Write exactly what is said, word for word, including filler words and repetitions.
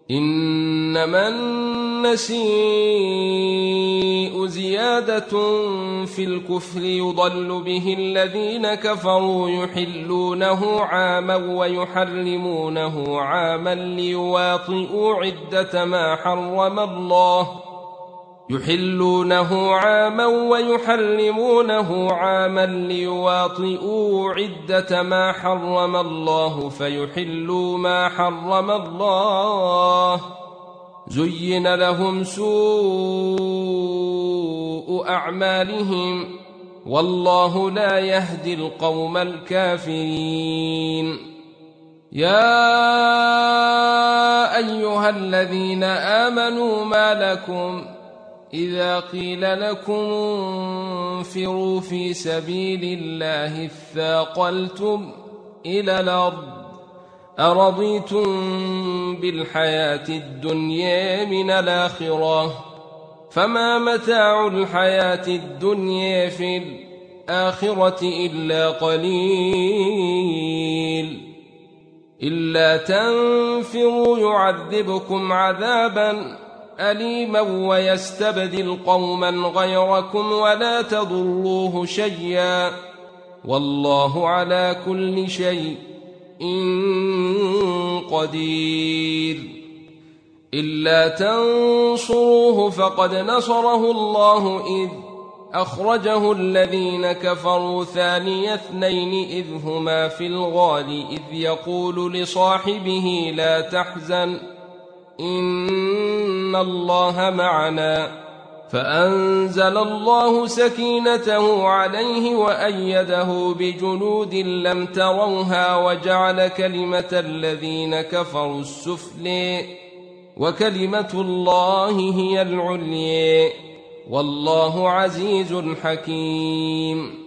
إنما النسيء زيادة في الكفر يضل به الذين كفروا يحلونه عاما ويحرمونه عاما ليواطئوا عدة ما حرم الله يحلونه عاما ويحرمونه عاما ليواطئوا عدة ما حرم الله فيحلوا ما حرم الله زين لهم سوء أعمالهم والله لا يهدي القوم الكافرين. يا أيها الذين آمنوا ما لكم إذا قيل لكم انفروا في سبيل الله اثاقلتم إلى الأرض أرضيتم بالحياة الدنيا من الآخرة فما متاع الحياة الدنيا في الآخرة إلا قليل إلا تنفروا يعذبكم عذابا أليما ويستبدل قوما غيركم ولا تضروه شيئا والله على كل شيء قدير. إلا تنصروه فقد نصره الله إذ أخرجه الذين كفروا ثاني اثنين إذ هما في الغار إذ يقول لصاحبه لا تحزن إن الله معنا فأنزل الله سكينته عليه وأيده بجنود لم تروها وجعل كلمة الذين كفروا السفلى وكلمة الله هي العليا والله عزيز حكيم.